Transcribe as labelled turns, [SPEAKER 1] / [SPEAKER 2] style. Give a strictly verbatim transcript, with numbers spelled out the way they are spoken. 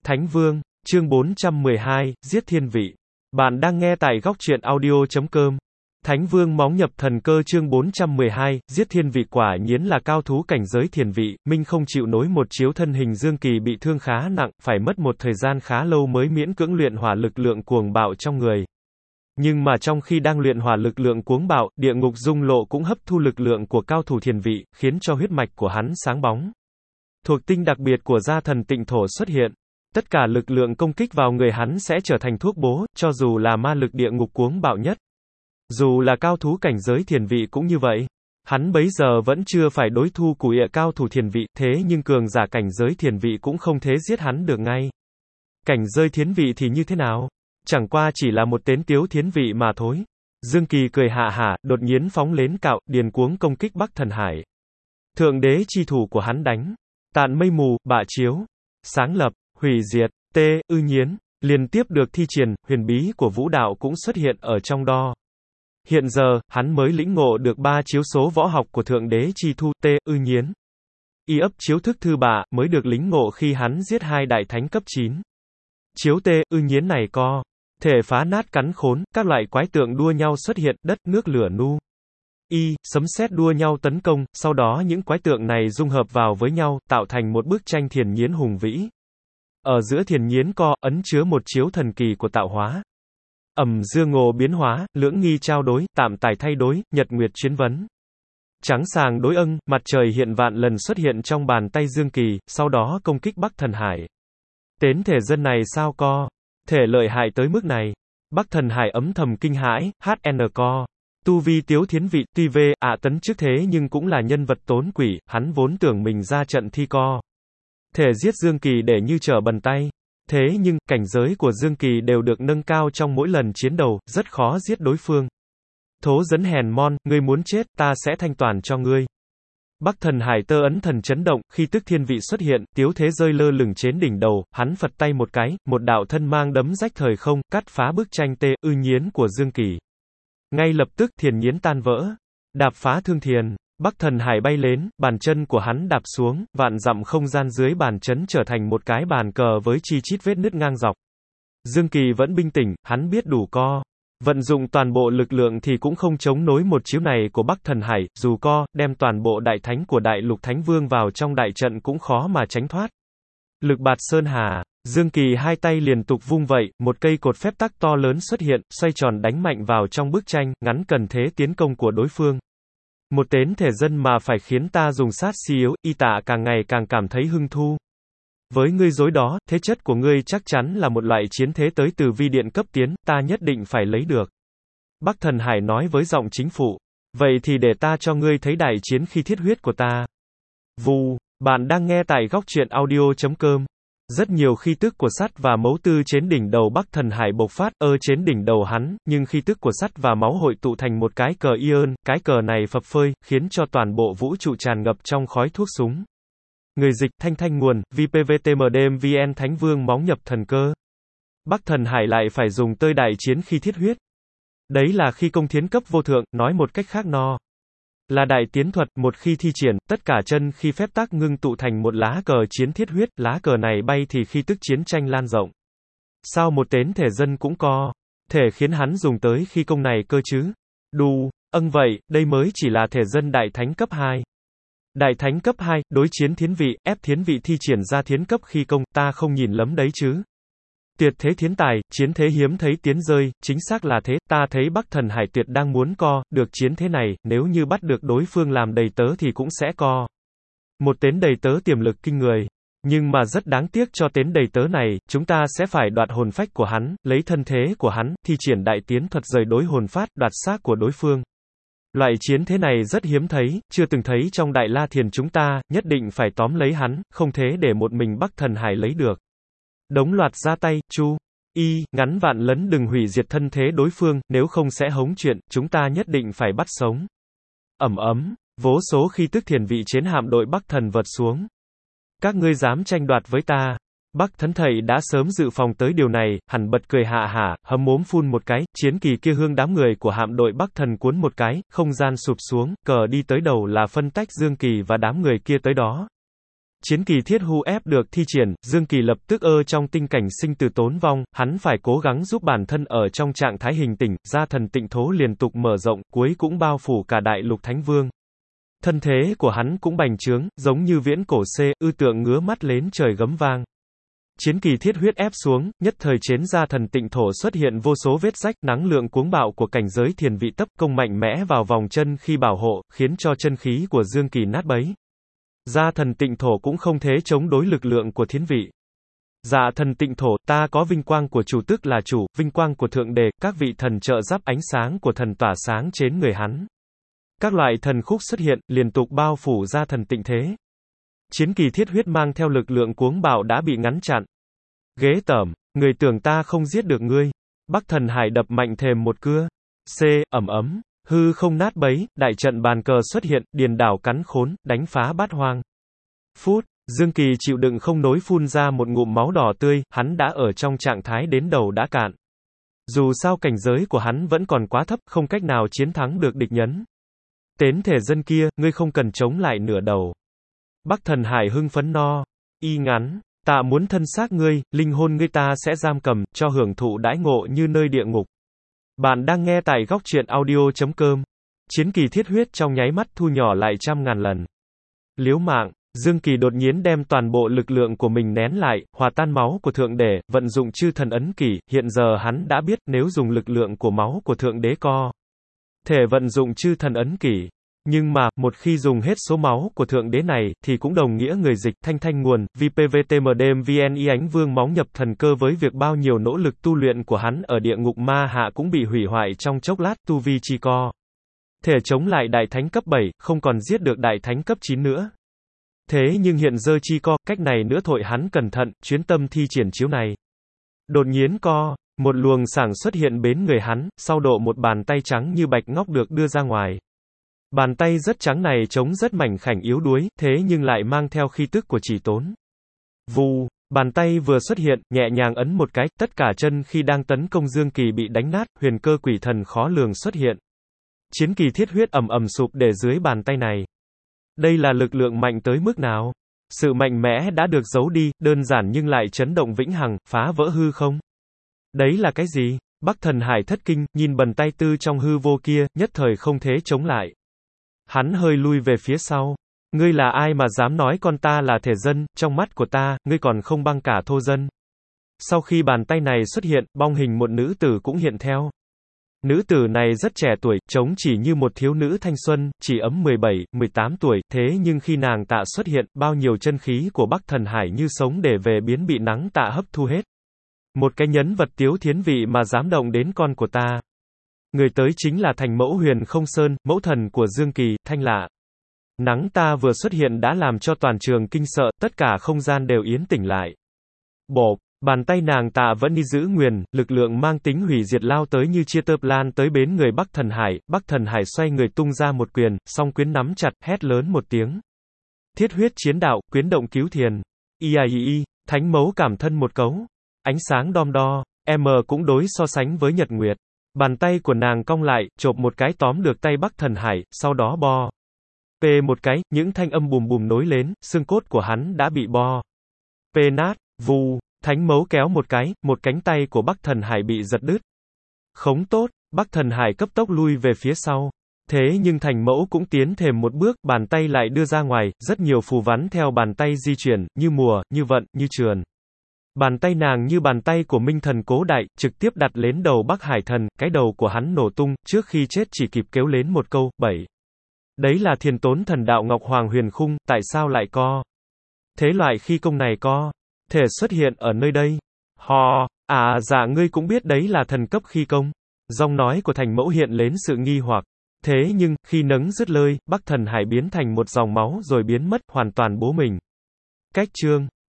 [SPEAKER 1] Thánh Vương, chương bốn trăm mười hai, Giết Thiên Vị. Bạn đang nghe tại góc truyện audio chấm com. Thánh Vương móng nhập thần cơ chương bốn trăm mười hai, Giết Thiên Vị quả nhiên là cao thú cảnh giới thiền vị, Minh không chịu nổi một chiếu thân hình Dương Kỳ bị thương khá nặng, phải mất một thời gian khá lâu mới miễn cưỡng luyện hỏa lực lượng cuồng bạo trong người. Nhưng mà trong khi đang luyện hỏa lực lượng cuồng bạo, địa ngục dung lộ cũng hấp thu lực lượng của cao thủ thiền vị, khiến cho huyết mạch của hắn sáng bóng. Thuộc tinh đặc biệt của gia thần tịnh thổ xuất hiện. Tất cả lực lượng công kích vào người hắn sẽ trở thành thuốc bố, cho dù là ma lực địa ngục cuồng bạo nhất. Dù là cao thú cảnh giới thiền vị cũng như vậy. Hắn bấy giờ vẫn chưa phải đối thủ của địa cao thủ thiền vị, thế nhưng cường giả cảnh giới thiền vị cũng không thể giết hắn được ngay. Cảnh giới thiền vị thì như thế nào? Chẳng qua chỉ là một tên tiếu thiền vị mà thôi. Dương Kỳ cười hạ hả, đột nhiên phóng lên cạo, điền cuống công kích Bắc Thần Hải. Thượng đế chi thủ của hắn đánh. Tạn mây mù, bạ chiếu. Sáng lập, hủy diệt, tê, ư nhiến. Liên tiếp được thi triển, huyền bí của vũ đạo cũng xuất hiện ở trong đó. Hiện giờ, hắn mới lĩnh ngộ được ba chiếu số võ học của thượng đế chi thu, tê, ư nhiến. Y ấp chiếu thức thư bạ, mới được lĩnh ngộ khi hắn giết hai đại thánh cấp chín. Chiếu tê, ư nhiến này co. Thể phá nát cắn khốn, các loại quái tượng đua nhau xuất hiện, đất, nước lửa nu. Y, sấm sét đua nhau tấn công, sau đó những quái tượng này dung hợp vào với nhau, tạo thành một bức tranh thiền nhiến hùng vĩ. Ở giữa thiền nhiến co, ấn chứa một chiếu thần kỳ của tạo hóa. Ẩm dương ngộ biến hóa, lưỡng nghi trao đối, tạm tài thay đối, nhật nguyệt chuyến vấn. Trắng sàng đối âng, mặt trời hiện vạn lần xuất hiện trong bàn tay Dương Kỳ, sau đó công kích Bắc Thần Hải. Tến thể dân này sao co? Thể lợi hại tới mức này. Bắc Thần Hải ấm thầm kinh hãi, hát en co. Tu vi tiếu thiến vị, tuy về, ạ tấn trước thế nhưng cũng là nhân vật tốn quỷ, hắn vốn tưởng mình ra trận thi co. Thể giết Dương Kỳ để như trở bàn tay. Thế nhưng, cảnh giới của Dương Kỳ đều được nâng cao trong mỗi lần chiến đấu, rất khó giết đối phương. Thố dẫn hèn mon, ngươi muốn chết, ta sẽ thanh toàn cho ngươi. Bắc Thần Hải tơ ấn thần chấn động, khi tức thiên vị xuất hiện, tiếu thế rơi lơ lửng trên đỉnh đầu, hắn phật tay một cái, một đạo thân mang đấm rách thời không, cắt phá bức tranh tê, ư nhiến của Dương Kỳ. Ngay lập tức, thiền nhiến tan vỡ. Đạp phá thương thiền. Bắc Thần Hải bay lên, bàn chân của hắn đạp xuống, vạn dặm không gian dưới bàn chấn trở thành một cái bàn cờ với chi chít vết nứt ngang dọc. Dương Kỳ vẫn bình tĩnh, hắn biết đủ co. Vận dụng toàn bộ lực lượng thì cũng không chống nổi một chiếu này của Bắc Thần Hải, dù co, đem toàn bộ đại thánh của Đại Lục Thánh Vương vào trong đại trận cũng khó mà tránh thoát. Lực bạt sơn hà. Dương Kỳ hai tay liên tục vung vậy, một cây cột phép tắc to lớn xuất hiện, xoay tròn đánh mạnh vào trong bức tranh, ngắn cần thế tiến công của đối phương. Một tên thể dân mà phải khiến ta dùng sát si yếu, y tạ càng ngày càng cảm thấy hưng thu. Với ngươi dối đó, thế chất của ngươi chắc chắn là một loại chiến thế tới từ vi điện cấp tiến, ta nhất định phải lấy được. Bắc Thần Hải nói với giọng chính phủ. Vậy thì để ta cho ngươi thấy đại chiến khi thiết huyết của ta. Vù, bạn đang nghe tại góc truyện audio chấm com. Rất nhiều khí tức của sắt và máu tư trên đỉnh đầu Bắc Thần Hải bộc phát, ơ trên đỉnh đầu hắn, nhưng khí tức của sắt và máu hội tụ thành một cái cờ ion, cái cờ này phập phơi, khiến cho toàn bộ vũ trụ tràn ngập trong khói thuốc súng. Người dịch, Thanh Thanh nguồn, vê pê vê tê em đê em vê en Thánh Vương móng nhập thần cơ. Bắc Thần Hải lại phải dùng tơi đại chiến khi thiết huyết. Đấy là khi công thiến cấp vô thượng, nói một cách khác no. Là đại tiến thuật, một khi thi triển, tất cả chân khi phép tắc ngưng tụ thành một lá cờ chiến thiết huyết, lá cờ này bay thì khi tức chiến tranh lan rộng. Sao một tên thể dân cũng co, thể khiến hắn dùng tới khi công này cơ chứ? Đù, âng vậy, đây mới chỉ là thể dân đại thánh cấp hai. Đại thánh cấp hai, đối chiến thiến vị, ép thiến vị thi triển ra thiến cấp khi công, ta không nhìn lắm đấy chứ. Tuyệt thế thiến tài, chiến thế hiếm thấy tiến rơi, chính xác là thế, ta thấy Bắc Thần Hải tuyệt đang muốn co, được chiến thế này, nếu như bắt được đối phương làm đầy tớ thì cũng sẽ co. Một tên đầy tớ tiềm lực kinh người. Nhưng mà rất đáng tiếc cho tên đầy tớ này, chúng ta sẽ phải đoạt hồn phách của hắn, lấy thân thế của hắn, thi triển đại tiến thuật rời đối hồn phát, đoạt xác của đối phương. Loại chiến thế này rất hiếm thấy, chưa từng thấy trong Đại La Thiền chúng ta, nhất định phải tóm lấy hắn, không thế để một mình Bắc Thần Hải lấy được. Đống loạt ra tay, chu, y, ngắn vạn lấn đừng hủy diệt thân thế đối phương, nếu không sẽ hống chuyện, chúng ta nhất định phải bắt sống. Ẩm ấm, vô số khi tức thiền vị chiến hạm đội Bắc Thần vật xuống. Các ngươi dám tranh đoạt với ta. Bắc Thần Thầy đã sớm dự phòng tới điều này, hẳn bật cười hạ hả, hấm mốm phun một cái, chiến kỳ kia hương đám người của hạm đội Bắc Thần cuốn một cái, không gian sụp xuống, cờ đi tới đầu là phân tách Dương Kỳ và đám người kia tới đó. Chiến kỳ thiết hu ép được thi triển, Dương Kỳ lập tức ơ trong tinh cảnh sinh tử tốn vong, hắn phải cố gắng giúp bản thân ở trong trạng thái hình tỉnh, gia thần tịnh thố liên tục mở rộng, cuối cũng bao phủ cả đại lục Thánh Vương. Thân thế của hắn cũng bành trướng, giống như viễn cổ C, ư tượng ngứa mắt lên trời gấm vang. Chiến kỳ thiết huyết ép xuống, nhất thời chiến gia thần tịnh thổ xuất hiện vô số vết rách, năng lượng cuống bạo của cảnh giới thiền vị tấp công mạnh mẽ vào vòng chân khi bảo hộ, khiến cho chân khí của Dương Kỳ nát bấy. Gia thần tịnh thổ cũng không thế chống đối lực lượng của thiến vị. Dạ thần tịnh thổ, ta có vinh quang của chủ tức là chủ, vinh quang của thượng đề, các vị thần trợ giúp ánh sáng của thần tỏa sáng trên người hắn. Các loại thần khúc xuất hiện, liên tục bao phủ gia thần tịnh thế. Chiến kỳ thiết huyết mang theo lực lượng cuống bạo đã bị ngăn chặn. Ghế tởm, người tưởng ta không giết được ngươi. Bắc thần hải đập mạnh thềm một cưa. C, ẩm ấm. Hư không nát bấy, đại trận bàn cờ xuất hiện, điền đảo cắn khốn, đánh phá bát hoang. Phút, Dương Kỳ chịu đựng không nối phun ra một ngụm máu đỏ tươi, hắn đã ở trong trạng thái đến đầu đã cạn. Dù sao cảnh giới của hắn vẫn còn quá thấp, không cách nào chiến thắng được địch nhân. Tến thể dân kia, ngươi không cần chống lại nửa đầu. Bắc thần hải hưng phấn no. Y ngắn, ta muốn thân xác ngươi, linh hồn ngươi ta sẽ giam cầm, cho hưởng thụ đãi ngộ như nơi địa ngục. Bạn đang nghe tại góc truyện audio chấm com. Chiến kỳ thiết huyết trong nháy mắt thu nhỏ lại trăm ngàn lần. Liếu mạng, Dương Kỳ đột nhiên đem toàn bộ lực lượng của mình nén lại, hòa tan máu của thượng đế, vận dụng chư thần ấn kỷ, hiện giờ hắn đã biết nếu dùng lực lượng của máu của thượng đế co thể vận dụng chư thần ấn kỷ. Nhưng mà, một khi dùng hết số máu của thượng đế này, thì cũng đồng nghĩa người dịch, thanh thanh nguồn, vê pê vê tê em đêm vê en i ánh vương máu nhập thần cơ với việc bao nhiêu nỗ lực tu luyện của hắn ở địa ngục ma hạ cũng bị hủy hoại trong chốc lát, tu vi chi co thể chống lại đại thánh cấp bảy, không còn giết được đại thánh cấp chín nữa. Thế nhưng hiện giờ chi co, cách này nữa thôi hắn cẩn thận, chuyến tâm thi triển chiếu này. Đột nhiên co, một luồng sảng xuất hiện bên người hắn, sau độ một bàn tay trắng như bạch ngọc được đưa ra ngoài. Bàn tay rất trắng này trông rất mảnh khảnh yếu đuối, thế nhưng lại mang theo khí tức của chỉ tốn. Vù, bàn tay vừa xuất hiện, nhẹ nhàng ấn một cái, tất cả chân khi đang tấn công Dương Kỳ bị đánh nát, huyền cơ quỷ thần khó lường xuất hiện. Chiến kỳ thiết huyết ầm ầm sụp để dưới bàn tay này. Đây là lực lượng mạnh tới mức nào? Sự mạnh mẽ đã được giấu đi, đơn giản nhưng lại chấn động vĩnh hằng, phá vỡ hư không. Đấy là cái gì? Bắc thần hải thất kinh, nhìn bàn tay tư trong hư vô kia, nhất thời không thế chống lại. Hắn hơi lui về phía sau. Ngươi là ai mà dám nói con ta là thể dân, trong mắt của ta, ngươi còn không bằng cả thô dân. Sau khi bàn tay này xuất hiện, bong hình một nữ tử cũng hiện theo. Nữ tử này rất trẻ tuổi, trông chỉ như một thiếu nữ thanh xuân, chỉ ấm mười bảy, mười tám tuổi, thế nhưng khi nàng tạ xuất hiện, bao nhiêu chân khí của Bắc thần hải như sống để về biến bị nắng tạ hấp thu hết. Một cái nhấn vật tiếu thiến vị mà dám động đến con của ta. Người tới chính là thành mẫu Huyền Không Sơn, mẫu thần của Dương Kỳ, thanh lạ. Nắng ta vừa xuất hiện đã làm cho toàn trường kinh sợ, tất cả không gian đều yên tĩnh lại. Bộp, bàn tay nàng tạ vẫn đi giữ nguyền, lực lượng mang tính hủy diệt lao tới như chia tơ lan tới bến người Bắc thần hải, Bắc thần hải xoay người tung ra một quyền, song quyến nắm chặt, hét lớn một tiếng. Thiết huyết chiến đạo, quyến động cứu thiền. I A I I, thánh mẫu cảm thân một cấu. Ánh sáng đom đo, M cũng đối so sánh với nhật nguyệt. Bàn tay của nàng cong lại, chộp một cái tóm được tay Bắc thần hải, sau đó bo. P một cái, những thanh âm bùm bùm nối lên, xương cốt của hắn đã bị bo. P nát, vù, thánh mẫu kéo một cái, một cánh tay của Bắc thần hải bị giật đứt. Khống tốt, Bắc thần hải cấp tốc lui về phía sau. Thế nhưng thành mẫu cũng tiến thêm một bước, bàn tay lại đưa ra ngoài, rất nhiều phù vắn theo bàn tay di chuyển, như mùa, như vận, như trườn. Bàn tay nàng như bàn tay của minh thần cố đại, trực tiếp đặt lên đầu Bắc Hải thần, cái đầu của hắn nổ tung, trước khi chết chỉ kịp kêu lên một câu, bảy. Đấy là thiền tốn thần đạo Ngọc Hoàng Huyền Khung, tại sao lại co? Thế loại khi công này co thể xuất hiện ở nơi đây. Hò, à dạ ngươi cũng biết đấy là thần cấp khi công. Giọng nói của thành mẫu hiện lên sự nghi hoặc. Thế nhưng, khi nấng dứt lời, Bắc thần hải biến thành một dòng máu rồi biến mất, hoàn toàn bố mình. Cách chương